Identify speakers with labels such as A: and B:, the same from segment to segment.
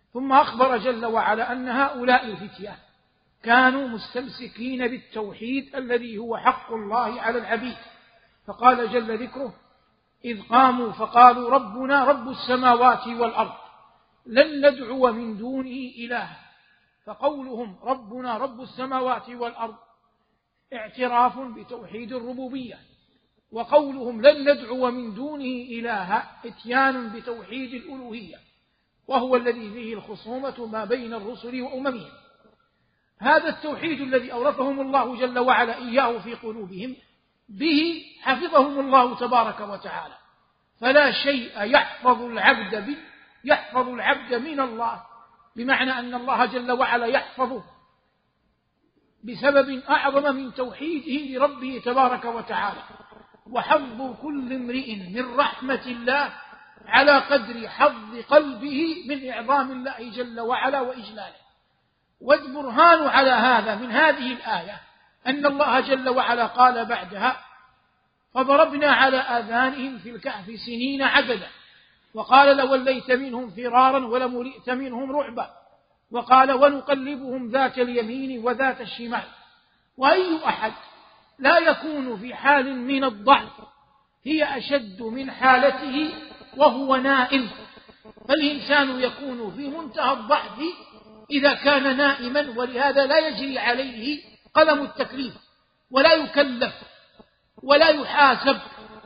A: ثم أخبر جل وعلا أن هؤلاء الفتية كانوا مستمسكين بالتوحيد الذي هو حق الله على العبيد، فقال جل ذكره: إذ قاموا فقالوا ربنا رب السماوات والأرض لن ندعو من دونه إلها. فقولهم ربنا رب السماوات والأرض اعتراف بتوحيد الربوبية، وقولهم لن ندعو من دونه إلها اتيان بتوحيد الألوهية، وهو الذي فيه الخصومة ما بين الرسل وأممهم. هذا التوحيد الذي أورثهم الله جل وعلا إياه في قلوبهم به حفظهم الله تبارك وتعالى، فلا شيء يحفظ العبد من الله، بمعنى أن الله جل وعلا يحفظه بسبب أعظم من توحيده لربه تبارك وتعالى. وحظ كل امرئ من رحمة الله على قدر حظ قلبه من إعظام الله جل وعلا وإجلاله. والبرهان على هذا من هذه الآية أن الله جل وعلا قال بعدها: فضربنا على آذانهم في الكهف سنين عددا، وقال: لوليت منهم فرارا ولملئت منهم رعبا، وقال: ونقلبهم ذات اليمين وذات الشمال. وأي أحد لا يكون في حال من الضعف هي أشد من حالته وهو نائم، فالإنسان يكون في منتهى الضعف إذا كان نائما، ولهذا لا يجري عليه قلم التكليف ولا يكلف ولا يحاسب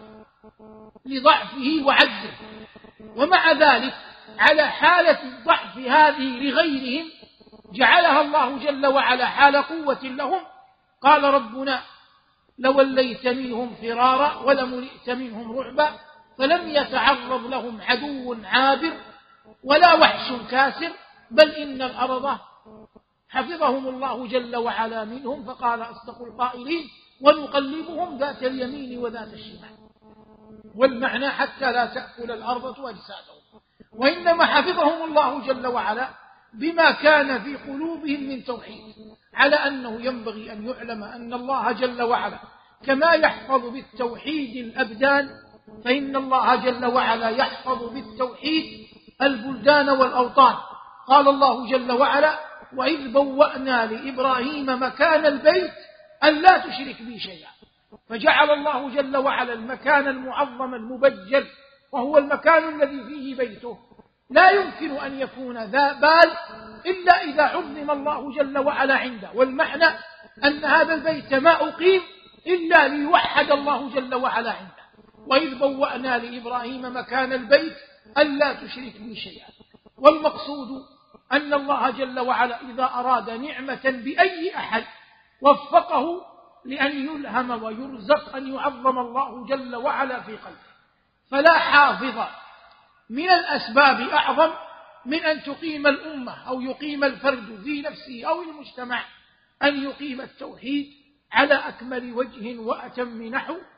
A: لضعفه وعجزه. ومع ذلك على حالة الضعف هذه لغيرهم جعلها الله جل وعلا حال قوة لهم. قال ربنا: لوليت منهم فرارا ولملئت منهم رعبا، فلم يتعرض لهم عدو عابر ولا وحش كاسر، بل إن الأرض حفظهم الله جل وعلا منهم. فقال أصدق القائلين: ونقلبهم ذات اليمين وذات الشمال. والمعنى حتى لا تأكل الأرض أجسادهم. وإنما حفظهم الله جل وعلا بما كان في قلوبهم من توحيد، على أنه ينبغي أن يعلم أن الله جل وعلا كما يحفظ بالتوحيد الأبدان، فإن الله جل وعلا يحفظ بالتوحيد البلدان والأوطان. قال الله جل وعلا: وإذ بوأنا لإبراهيم مكان البيت ألا تشرك بي شيئا. فجعل الله جل وعلا المكان المعظم المبجل، وهو المكان الذي فيه بيته، لا يمكن أن يكون ذا بال إلا إذا عظم الله جل وعلا عنده. والمعنى أن هذا البيت ما أقيم إلا ليوحد الله جل وعلا عنده. وإذ بوأنا لإبراهيم مكان البيت ألا تشرك بي شيئا. والمقصود أن الله جل وعلا إذا أراد نعمة بأي أحد وفقه لأن يلهم ويرزق أن يعظم الله جل وعلا في قلبه. فلا حافظ من الأسباب أعظم من أن تقيم الأمة أو يقيم الفرد في نفسه أو المجتمع أن يقيم التوحيد على أكمل وجه وأتم نحو،